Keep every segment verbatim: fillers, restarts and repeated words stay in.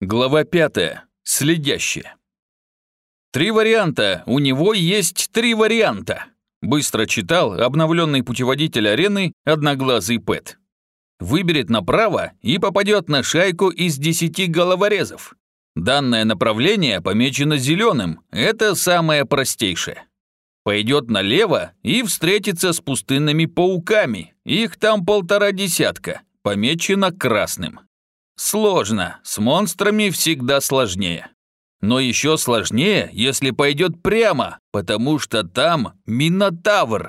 Глава пятая. Следящие. Три варианта. У него есть три варианта. Быстро читал обновленный путеводитель арены одноглазый Пэт. Выберет направо и попадет на шайку из десяти головорезов. Данное направление помечено зеленым. Это самое простейшее. Пойдет налево и встретится с пустынными пауками. Их там полтора десятка. Помечено красным. Сложно, с монстрами всегда сложнее. Но еще сложнее, если пойдет прямо, потому что там Минотавр.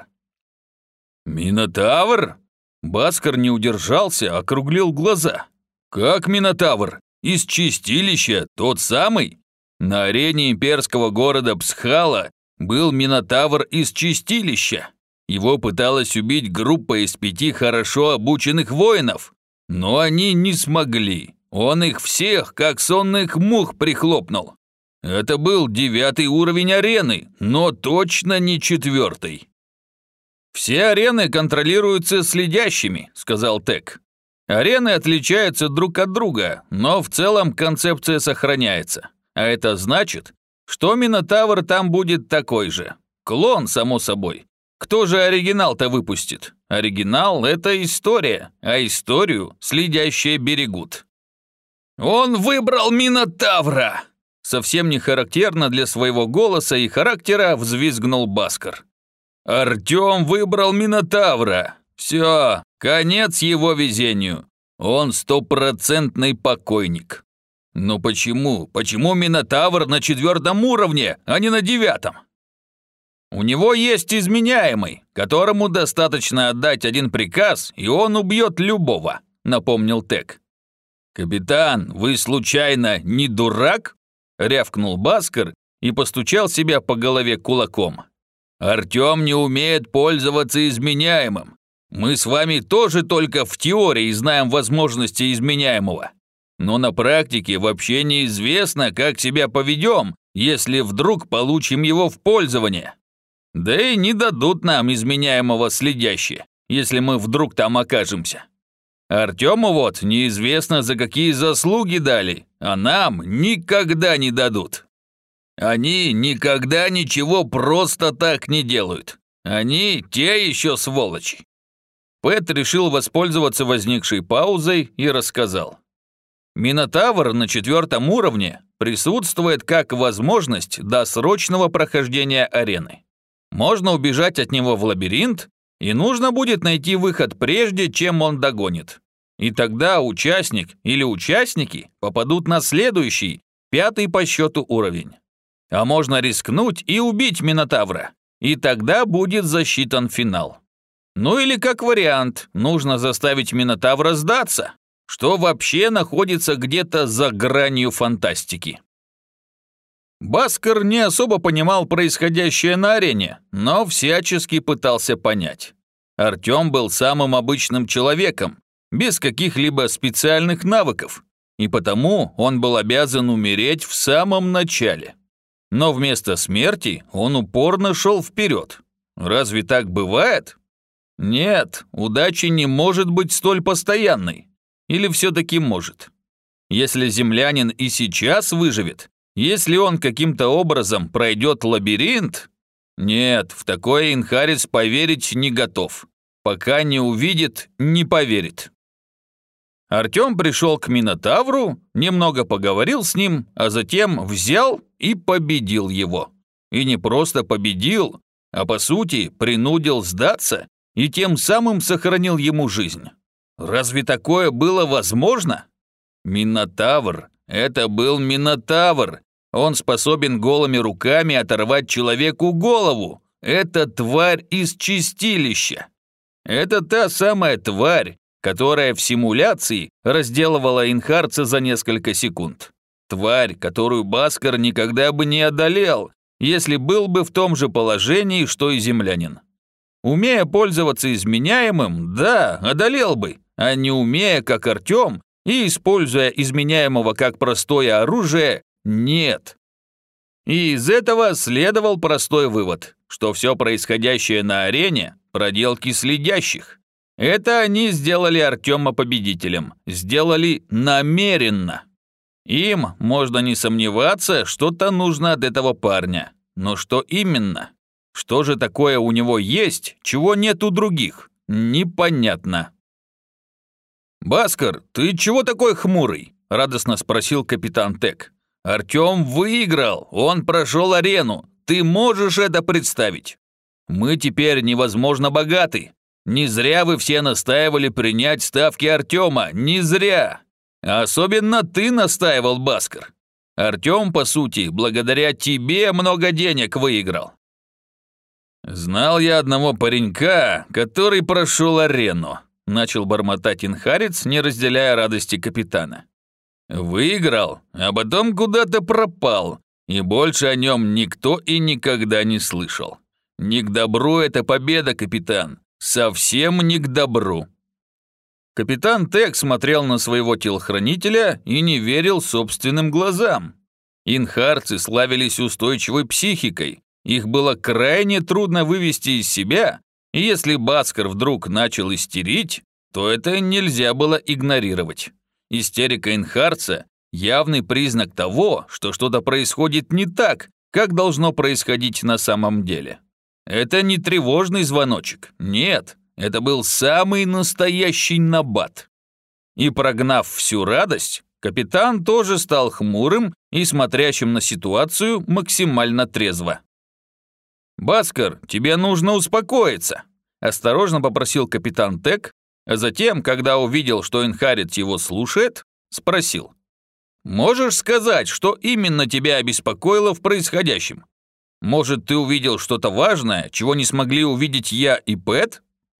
Минотавр? Баскар не удержался, округлил глаза. Как Минотавр? Из чистилища, тот самый? На арене имперского города Псхала был Минотавр из чистилища. Его пыталась убить группа из пяти хорошо обученных воинов. Но они не смогли. Он их всех, как сонных мух, прихлопнул. Это был девятый уровень арены, но точно не четвертый. «Все арены контролируются следящими», — сказал Тек. «Арены отличаются друг от друга, но в целом концепция сохраняется. А это значит, что Минотавр там будет такой же. Клон, само собой. Кто же оригинал-то выпустит? Оригинал – это история, а историю следящие берегут». «Он выбрал Минотавра!» Совсем не характерно для своего голоса и характера взвизгнул Баскар. «Артем выбрал Минотавра! Все, конец его везению. Он стопроцентный покойник». «Но почему? Почему Минотавр на четвертом уровне, а не на девятом?» «У него есть изменяемый, которому достаточно отдать один приказ, и он убьет любого», — напомнил Тек. «Капитан, вы случайно не дурак?» — рявкнул Баскар и постучал себя по голове кулаком. «Артем не умеет пользоваться изменяемым. Мы с вами тоже только в теории знаем возможности изменяемого. Но на практике вообще неизвестно, как себя поведем, если вдруг получим его в пользование. Да и не дадут нам изменяемого следящие, если мы вдруг там окажемся. Артему вот неизвестно, за какие заслуги дали, а нам никогда не дадут. Они никогда ничего просто так не делают. Они те еще сволочи». Пэт решил воспользоваться возникшей паузой и рассказал. Минотавр на четвертом уровне присутствует как возможность досрочного прохождения арены. Можно убежать от него в лабиринт, и нужно будет найти выход прежде, чем он догонит. И тогда участник или участники попадут на следующий, пятый по счету уровень. А можно рискнуть и убить Минотавра, и тогда будет засчитан финал. Ну или как вариант, нужно заставить Минотавра сдаться, что вообще находится где-то за гранью фантастики. Баскар не особо понимал происходящее на арене, но всячески пытался понять. Артем был самым обычным человеком, без каких-либо специальных навыков, и потому он был обязан умереть в самом начале. Но вместо смерти он упорно шел вперед. Разве так бывает? Нет, удача не может быть столь постоянной. Или все-таки может? Если землянин и сейчас выживет, если он каким-то образом пройдет лабиринт... Нет, в такое Инхарис поверить не готов. Пока не увидит, не поверит. Артем пришел к Минотавру, немного поговорил с ним, а затем взял и победил его. И не просто победил, а по сути принудил сдаться и тем самым сохранил ему жизнь. Разве такое было возможно? Минотавр, это был Минотавр. Он способен голыми руками оторвать человеку голову. Это тварь из чистилища. Это та самая тварь, которая в симуляции разделывала инхарца за несколько секунд. Тварь, которую Баскар никогда бы не одолел, если был бы в том же положении, что и землянин. Умея пользоваться изменяемым, да, одолел бы, а не умея, как Артем, и используя изменяемого как простое оружие, нет. И из этого следовал простой вывод, что все происходящее на арене – проделки следящих. Это они сделали Артема победителем, сделали намеренно. Им, можно не сомневаться, что-то нужно от этого парня. Но что именно? Что же такое у него есть, чего нет у других? Непонятно. «Баскар, ты чего такой хмурый?» – радостно спросил капитан Тек. «Артем выиграл, он прошел арену. Ты можешь это представить? Мы теперь невозможно богаты. Не зря вы все настаивали принять ставки Артема, не зря. А особенно ты настаивал, Баскар. Артем, по сути, благодаря тебе много денег выиграл». «Знал я одного паренька, который прошел арену», – начал бормотать Инхарец, не разделяя радости капитана. «Выиграл, а потом куда-то пропал, и больше о нем никто и никогда не слышал. Не к добру эта победа, капитан, совсем не к добру». Капитан Тек смотрел на своего телохранителя и не верил собственным глазам. Инхарцы славились устойчивой психикой, их было крайне трудно вывести из себя, и если Баскар вдруг начал истерить, то это нельзя было игнорировать. Истерика инхарца – явный признак того, что что-то происходит не так, как должно происходить на самом деле. Это не тревожный звоночек, нет, это был самый настоящий набат. И прогнав всю радость, капитан тоже стал хмурым и смотрящим на ситуацию максимально трезво. «Баскар, тебе нужно успокоиться», – осторожно попросил капитан Тек, а затем, когда увидел, что Инхарец его слушает, спросил. «Можешь сказать, что именно тебя обеспокоило в происходящем? Может, ты увидел что-то важное, чего не смогли увидеть я и Пэт?»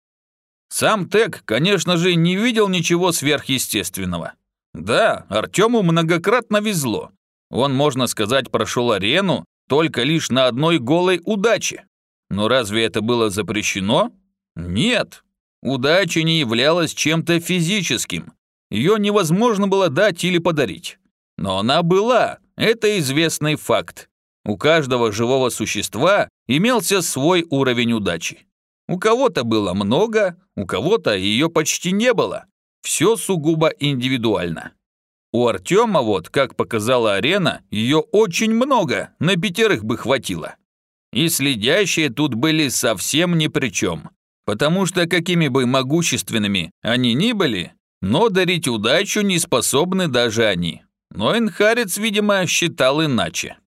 Сам Тек, конечно же, не видел ничего сверхъестественного. Да, Артему многократно везло. Он, можно сказать, прошел арену только лишь на одной голой удаче. Но разве это было запрещено? Нет. Удача не являлась чем-то физическим. Ее невозможно было дать или подарить. Но она была, это известный факт. У каждого живого существа имелся свой уровень удачи. У кого-то было много, у кого-то ее почти не было. Все сугубо индивидуально. У Артема вот, как показала арена, ее очень много, на пятерых бы хватило. И следящие тут были совсем ни при чем, потому что какими бы могущественными они ни были, но дарить удачу не способны даже они. Но Инхарец, видимо, считал иначе.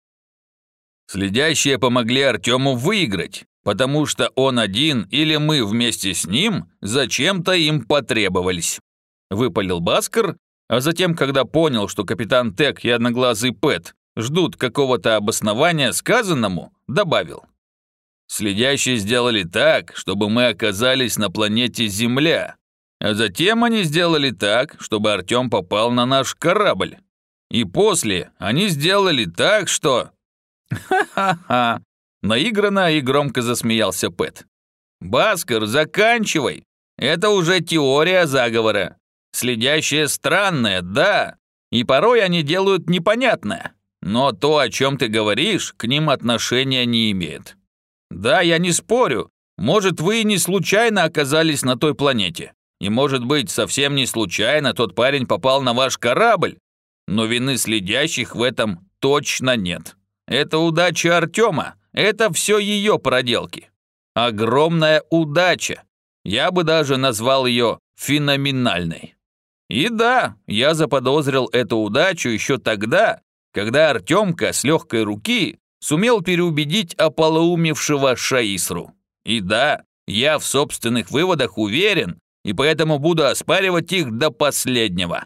Следящие помогли Артему выиграть, потому что он один или мы вместе с ним зачем-то им потребовались. Выпалил Баскар, а затем, когда понял, что капитан Тек и одноглазый Пэт ждут какого-то обоснования сказанному, добавил. Следящие сделали так, чтобы мы оказались на планете Земля, а затем они сделали так, чтобы Артем попал на наш корабль. И после они сделали так, что... Ха-ха-ха! Наигранно и громко засмеялся Пэт. «Баскар, заканчивай! Это уже теория заговора. Следящие странные, да, и порой они делают непонятное, но то, о чем ты говоришь, к ним отношения не имеет. Да, я не спорю, может, вы и не случайно оказались на той планете, и, может быть, совсем не случайно тот парень попал на ваш корабль, но вины следящих в этом точно нет. Это удача Артема, это все ее проделки. Огромная удача. Я бы даже назвал ее феноменальной. И да, я заподозрил эту удачу еще тогда, когда Артемка с легкой руки сумел переубедить ополоумевшего Шаисру. И да, я в собственных выводах уверен, и поэтому буду оспаривать их до последнего.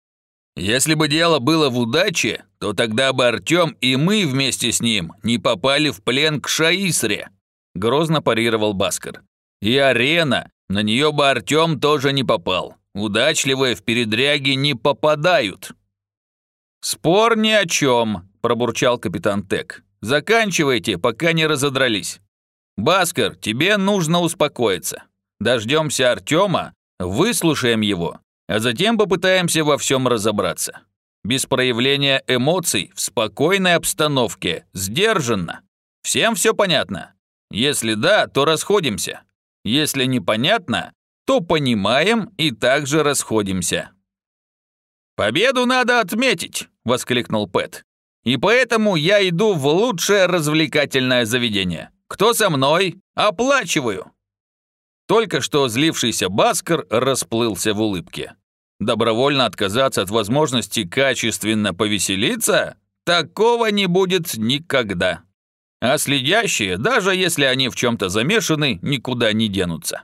Если бы дело было в удаче, то тогда бы Артем и мы вместе с ним не попали в плен к Шаисре, грозно парировал Баскар. И арена, на нее бы Артем тоже не попал. Удачливые в передряги не попадают. «Спор ни о чем», – пробурчал капитан Тек. «Заканчивайте, пока не разодрались. Баскар, тебе нужно успокоиться. Дождемся Артема, выслушаем его, а затем попытаемся во всем разобраться. Без проявления эмоций, в спокойной обстановке, сдержанно. Всем все понятно? Если да, то расходимся. Если непонятно, то понимаем и также расходимся». «Победу надо отметить», – воскликнул Пэт. «И поэтому я иду в лучшее развлекательное заведение. Кто со мной? Оплачиваю!» Только что злившийся Баскер расплылся в улыбке. Добровольно отказаться от возможности качественно повеселиться? Такого не будет никогда. А следящие, даже если они в чем-то замешаны, никуда не денутся.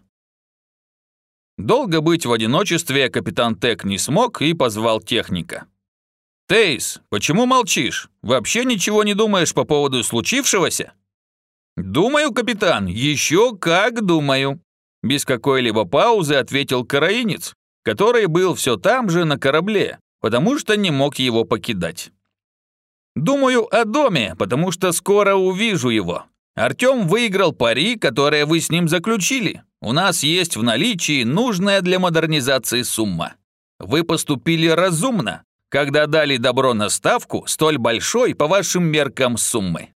Долго быть в одиночестве капитан Тек не смог и позвал техника. «Тейс, почему молчишь? Вообще ничего не думаешь по поводу случившегося?» «Думаю, капитан, еще как думаю», – без какой-либо паузы ответил караинец, который был все там же на корабле, потому что не мог его покидать. «Думаю о доме, потому что скоро увижу его. Артем выиграл пари, которое вы с ним заключили. У нас есть в наличии нужная для модернизации сумма. Вы поступили разумно, когда дали добро на ставку столь большой по вашим меркам суммы».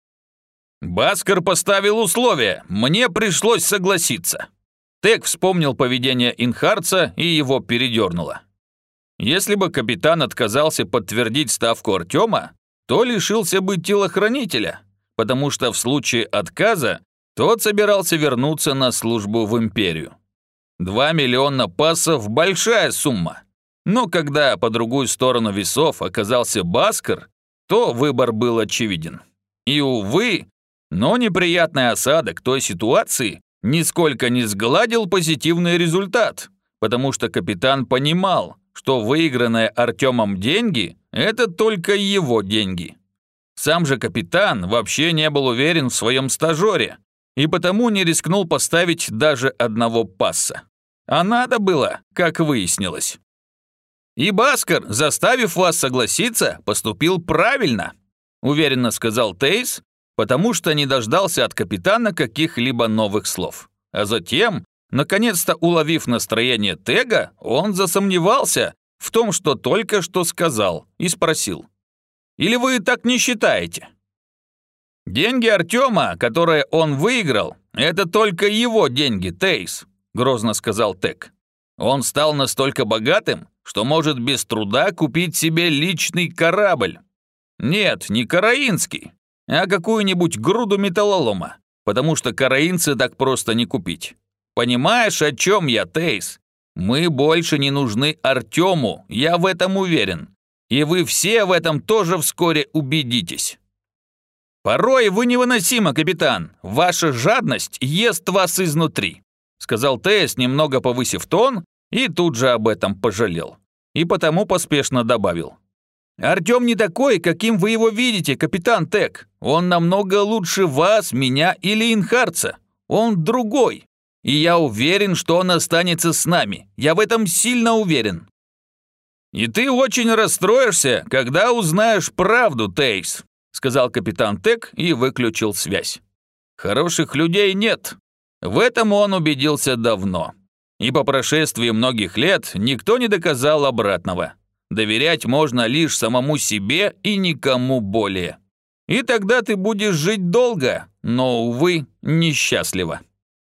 Баскер поставил условия, мне пришлось согласиться. Тек вспомнил поведение Инхарца и его передернуло. Если бы капитан отказался подтвердить ставку Артема, то лишился бы телохранителя, потому что в случае отказа тот собирался вернуться на службу в империю. Два миллиона пассов – большая сумма, но когда по другую сторону весов оказался Баскер, то выбор был очевиден. И, увы, но неприятный осадок той ситуации нисколько не сгладил позитивный результат, потому что капитан понимал, что выигранные Артемом деньги – это только его деньги. Сам же капитан вообще не был уверен в своем стажере и потому не рискнул поставить даже одного пасса. А надо было, как выяснилось. «И Баскер, заставив вас согласиться, поступил правильно», уверенно сказал Тейс, потому что не дождался от капитана каких-либо новых слов. А затем, наконец-то уловив настроение Тега, он засомневался в том, что только что сказал, и спросил: «Или вы так не считаете?» «Деньги Артема, которые он выиграл, это только его деньги, Тейс», грозно сказал Тег. «Он стал настолько богатым, что может без труда купить себе личный корабль. Нет, не караинский, а какую-нибудь груду металлолома, потому что караинцы так просто не купить. Понимаешь, о чем я, Тейс? Мы больше не нужны Артему, я в этом уверен. И вы все в этом тоже вскоре убедитесь. Порой вы невыносимы, капитан. Ваша жадность ест вас изнутри», сказал Тейс, немного повысив тон, и тут же об этом пожалел. И потому поспешно добавил: «Артем не такой, каким вы его видите, капитан Тек. Он намного лучше вас, меня или Инхарца. Он другой. И я уверен, что он останется с нами. Я в этом сильно уверен». «И ты очень расстроишься, когда узнаешь правду, Тейс», сказал капитан Тек и выключил связь. Хороших людей нет. В этом он убедился давно. И по прошествии многих лет никто не доказал обратного. Доверять можно лишь самому себе и никому более. И тогда ты будешь жить долго, но, увы, несчастливо.